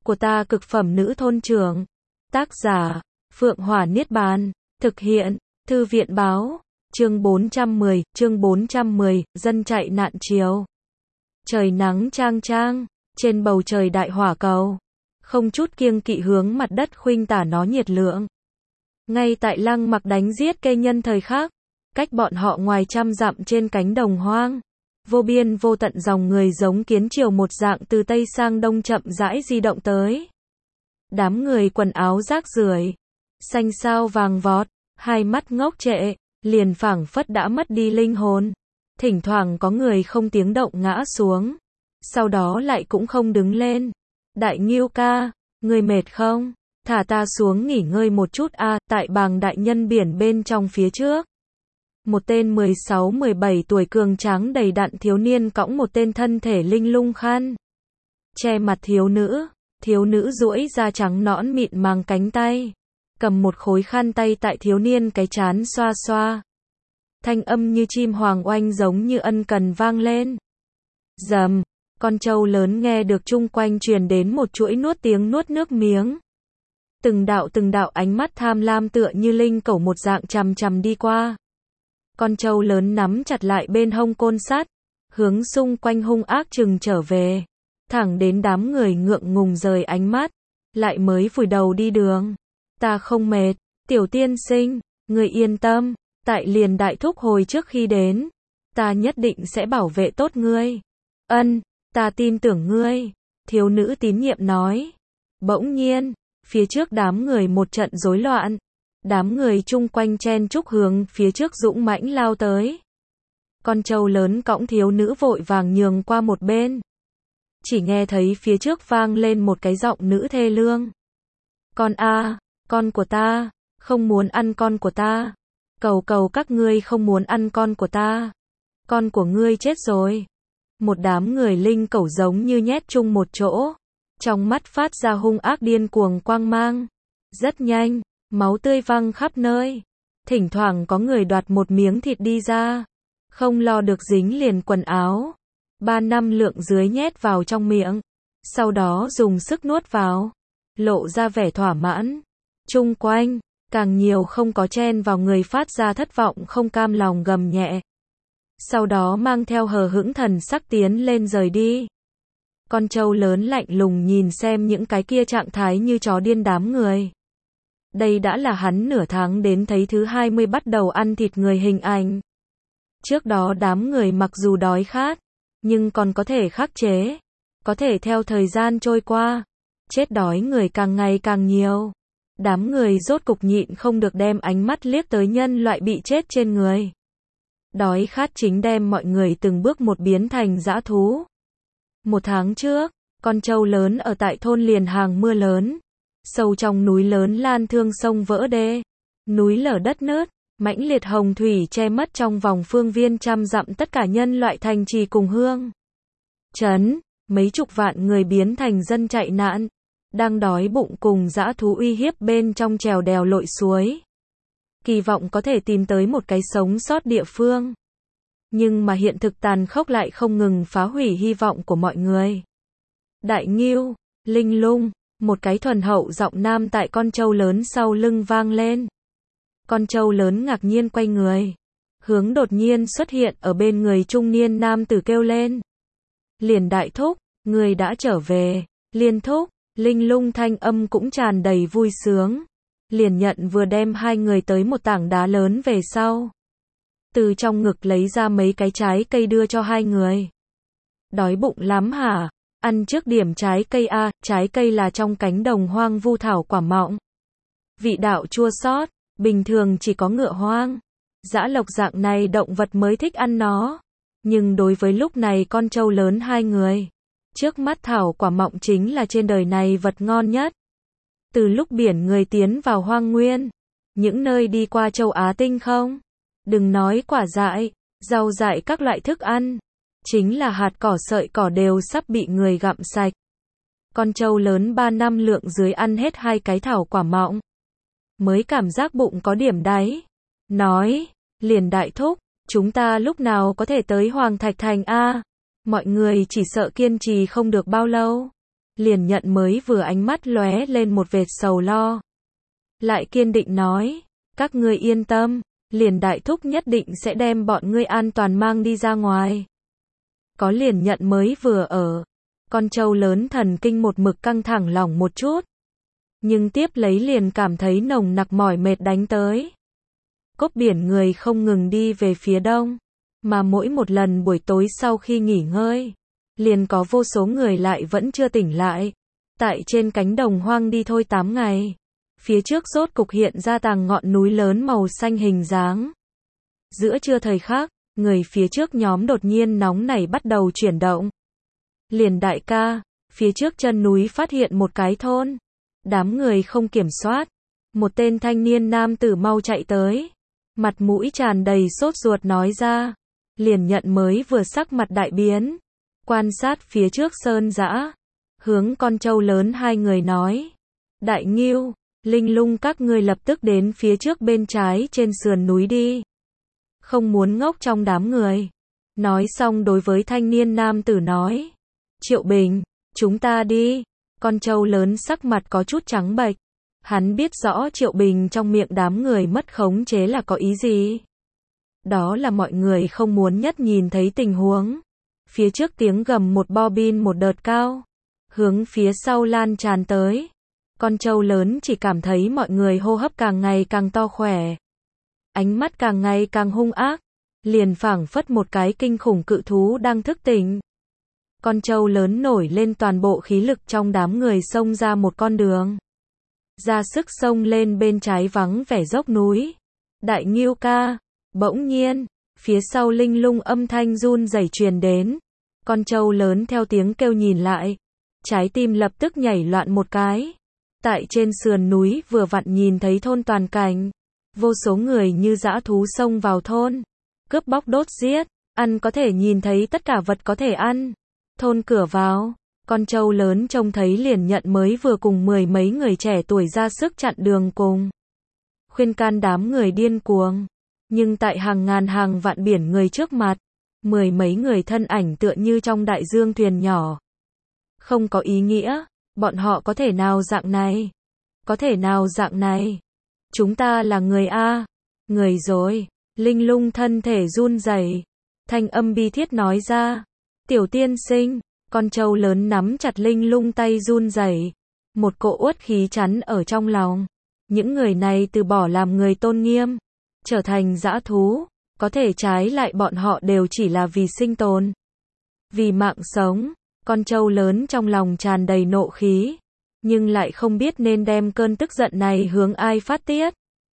của ta cực phẩm nữ thôn trưởng. Tác giả, Phượng Hỏa Niết Bàn. Thực hiện, Thư viện Báo. Chương 410, dân chạy nạn chiều. Trời nắng chang chang, trên bầu trời đại hỏa cầu, không chút kiêng kỵ hướng mặt đất khuynh tả nó nhiệt lượng. Ngay tại Lăng Mặc đánh giết cây nhân thời khắc, cách bọn họ ngoài trăm dặm trên cánh đồng hoang, vô biên vô tận dòng người giống kiến triều một dạng từ tây sang đông chậm rãi di động tới. Đám người quần áo rác rưởi, xanh xao vàng vọt, hai mắt ngốc trệ, liền phảng phất đã mất đi linh hồn. Thỉnh thoảng có người không tiếng động ngã xuống, sau đó lại cũng không đứng lên. Đại Ngưu ca, người mệt không? Thả ta xuống nghỉ ngơi một chút a. Tại bàng đại nhân biển bên trong phía trước, một tên 16-17 tuổi cường tráng đầy đặn thiếu niên cõng một tên thân thể linh lung khăn che mặt thiếu nữ duỗi da trắng nõn mịn màng cánh tay, cầm một khối khăn tay tại thiếu niên cái trán xoa xoa. Thanh âm như chim hoàng oanh giống như ân cần vang lên. Rầm, con trâu lớn nghe được chung quanh truyền đến một chuỗi tiếng nuốt nước miếng. Từng đạo ánh mắt tham lam tựa như linh cẩu một dạng chằm chằm đi qua. Con trâu lớn nắm chặt lại bên hông côn sắt, hướng xung quanh hung ác chừng trở về, thẳng đến đám người ngượng ngùng rời ánh mắt, lại mới vùi đầu đi đường. Ta không mệt, tiểu tiên sinh, người yên tâm, tại liền đại thúc hồi trước khi đến, ta nhất định sẽ bảo vệ tốt ngươi. Ân, ta tin tưởng ngươi, thiếu nữ tín nhiệm nói. Bỗng nhiên, phía trước đám người một trận rối loạn, đám người chung quanh chen chúc hướng phía trước dũng mãnh lao tới. Con trâu lớn cõng thiếu nữ vội vàng nhường qua một bên. Chỉ nghe thấy phía trước vang lên một cái giọng nữ thê lương. Con a, con của ta, không muốn ăn con của ta. Cầu các ngươi không muốn ăn con của ta. Con của ngươi chết rồi. Một đám người linh cẩu giống như nhét chung một chỗ, trong mắt phát ra hung ác điên cuồng quang mang. Rất nhanh, máu tươi văng khắp nơi. Thỉnh thoảng có người đoạt một miếng thịt đi ra, không lo được dính liền quần áo. 3 năm lượng dưới nhét vào trong miệng, sau đó dùng sức nuốt vào, lộ ra vẻ thỏa mãn. Chung quanh, càng nhiều không có chen vào người phát ra thất vọng không cam lòng gầm nhẹ. Sau đó mang theo hờ hững thần sắc tiến lên rời đi. Con trâu lớn lạnh lùng nhìn xem những cái kia trạng thái như chó điên đám người. Đây đã là hắn nửa tháng đến thấy thứ 20 bắt đầu ăn thịt người hình ảnh. Trước đó đám người mặc dù đói khát, nhưng còn có thể khắc chế. Có thể theo thời gian trôi qua, chết đói người càng ngày càng nhiều. Đám người rốt cục nhịn không được đem ánh mắt liếc tới nhân loại bị chết trên người. Đói khát chính đem mọi người từng bước một biến thành dã thú. 1 tháng trước, con trâu lớn ở tại thôn liền hàng mưa lớn. Sâu trong núi lớn lan thương sông vỡ đê. Núi lở đất nứt, mãnh liệt hồng thủy che mất trong vòng phương viên trăm dặm tất cả nhân loại thành trì cùng hương trấn. Mấy chục vạn người biến thành dân chạy nạn, đang đói bụng cùng dã thú uy hiếp bên trong trèo đèo lội suối. Kỳ vọng có thể tìm tới một cái sống sót địa phương. Nhưng mà hiện thực tàn khốc lại không ngừng phá hủy hy vọng của mọi người. Đại Ngưu, linh lung, một cái thuần hậu giọng nam tại con trâu lớn sau lưng vang lên. Con trâu lớn ngạc nhiên quay người, hướng đột nhiên xuất hiện ở bên người trung niên nam tử kêu lên. Liền đại thúc, người đã trở về. Liên thúc, linh lung thanh âm cũng tràn đầy vui sướng. Liền nhận vừa đem hai người tới một tảng đá lớn về sau. Từ trong ngực lấy ra mấy cái trái cây đưa cho hai người. Đói bụng lắm hả? Ăn trước điểm trái cây a. Trái cây là trong cánh đồng hoang vu thảo quả mọng. Vị đạo chua xót, bình thường chỉ có ngựa hoang, dã lộc dạng này động vật mới thích ăn nó. Nhưng đối với lúc này con trâu lớn hai người, trước mắt thảo quả mọng chính là trên đời này vật ngon nhất. Từ lúc biển người tiến vào hoang nguyên, những nơi đi qua châu Á tinh không, đừng nói quả dại, rau dại các loại thức ăn, chính là hạt cỏ sợi cỏ đều sắp bị người gặm sạch. Con trâu lớn 3 năm lượng dưới ăn hết 2 cái thảo quả mọng, mới cảm giác bụng có điểm đáy. Nói, liền đại thúc, chúng ta lúc nào có thể tới Hoàng Thạch Thành a? Mọi người chỉ sợ kiên trì không được bao lâu. Liền Nhận mới vừa ánh mắt lóe lên một vệt sầu lo. Lại kiên định nói, các ngươi yên tâm, Liền đại thúc nhất định sẽ đem bọn ngươi an toàn mang đi ra ngoài. Có Liền Nhận mới vừa ở, con trâu lớn thần kinh một mực căng thẳng lỏng một chút. Nhưng tiếp lấy liền cảm thấy nồng nặc mỏi mệt đánh tới. Cốc biển người không ngừng đi về phía đông, mà mỗi một lần buổi tối sau khi nghỉ ngơi, liền có vô số người lại vẫn chưa tỉnh lại. Tại trên cánh đồng hoang đi thôi 8 ngày, phía trước rốt cục hiện ra tàng ngọn núi lớn màu xanh hình dáng. Giữa trưa thời khắc, người phía trước nhóm đột nhiên nóng nảy bắt đầu chuyển động. Liền đại ca, phía trước chân núi phát hiện một cái thôn. Đám người không kiểm soát, một tên thanh niên nam tử mau chạy tới, mặt mũi tràn đầy sốt ruột nói ra. Liền Nhận mới vừa sắc mặt đại biến, quan sát phía trước sơn dã, hướng con trâu lớn hai người nói, Đại Ngưu, Linh Lung các ngươi lập tức đến phía trước bên trái trên sườn núi đi, không muốn ngốc trong đám người. Nói xong đối với thanh niên nam tử nói, Triệu Bình, chúng ta đi. Con trâu lớn sắc mặt có chút trắng bệch. Hắn biết rõ Triệu Bình trong miệng đám người mất khống chế là có ý gì. Đó là mọi người không muốn nhất nhìn thấy tình huống. Phía trước tiếng gầm một bobin một đợt cao, hướng phía sau lan tràn tới. Con trâu lớn chỉ cảm thấy mọi người hô hấp càng ngày càng to khỏe, ánh mắt càng ngày càng hung ác, liền phảng phất một cái kinh khủng cự thú đang thức tỉnh. Con trâu lớn nổi lên toàn bộ khí lực trong đám người xông ra một con đường. Ra sức xông lên bên trái vắng vẻ dốc núi. Đại Ngưu ca, bỗng nhiên, phía sau Linh Lung âm thanh run rẩy truyền đến. Con trâu lớn theo tiếng kêu nhìn lại, trái tim lập tức nhảy loạn một cái. Tại trên sườn núi vừa vặn nhìn thấy thôn toàn cảnh. Vô số người như dã thú xông vào thôn, cướp bóc đốt giết, ăn có thể nhìn thấy tất cả vật có thể ăn. Thôn cửa vào, con trâu lớn trông thấy Liền Nhận mới vừa cùng 10 mấy người trẻ tuổi ra sức chặn đường cùng. Khuyên can đám người điên cuồng. Nhưng tại hàng ngàn hàng vạn biển người trước mặt, 10 mấy người thân ảnh tựa như trong đại dương thuyền nhỏ. Không có ý nghĩa, bọn họ có thể nào dạng này? Có thể nào dạng này? Chúng ta là người A. Người rồi. Linh Lung thân thể run rẩy, thanh âm bi thiết nói ra. Tiểu tiên sinh, con trâu lớn nắm chặt Linh Lung tay run rẩy, một cỗ uất khí chắn ở trong lòng. Những người này từ bỏ làm người tôn nghiêm, trở thành dã thú, có thể trái lại bọn họ đều chỉ là vì sinh tồn, vì mạng sống. Con trâu lớn trong lòng tràn đầy nộ khí, nhưng lại không biết nên đem cơn tức giận này hướng ai phát tiết.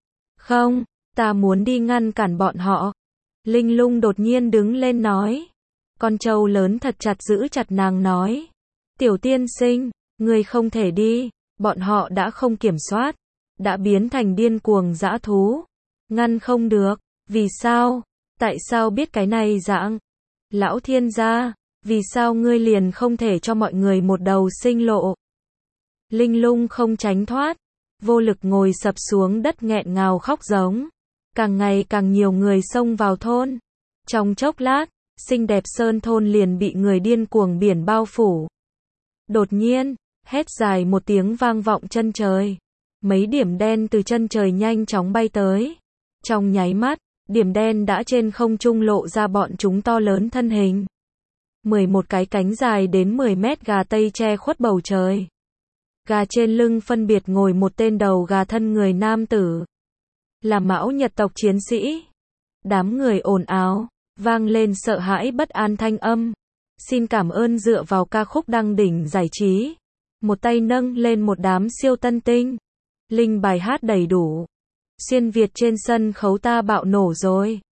Không, ta muốn đi ngăn cản bọn họ. Linh Lung đột nhiên đứng lên nói. Con trâu lớn thật chặt giữ chặt nàng nói. Tiểu tiên sinh, ngươi không thể đi, bọn họ đã không kiểm soát, đã biến thành điên cuồng dã thú. Ngăn không được, vì sao? Tại sao biết cái này dạng? Lão thiên gia, vì sao ngươi liền không thể cho mọi người một đầu sinh lộ? Linh Lung không tránh thoát, vô lực ngồi sập xuống đất nghẹn ngào khóc giống. Càng ngày càng nhiều người xông vào thôn. Trong chốc lát, xinh đẹp sơn thôn liền bị người điên cuồng biển bao phủ. Đột nhiên, hét dài một tiếng vang vọng chân trời. Mấy điểm đen từ chân trời nhanh chóng bay tới. Trong nháy mắt, điểm đen đã trên không trung lộ ra bọn chúng to lớn thân hình. 11 cái cánh dài đến 10 mét gà tây che khuất bầu trời. Gà trên lưng phân biệt ngồi một tên đầu gà thân người nam tử, là Mão Nhật tộc chiến sĩ. Đám người ồn ào, vang lên sợ hãi bất an thanh âm. Xin cảm ơn dựa vào ca khúc đăng đỉnh giải trí. Một tay nâng lên một đám siêu tân tinh. Linh bài hát đầy đủ. Xuyên Việt trên sân khấu ta bạo nổ rồi.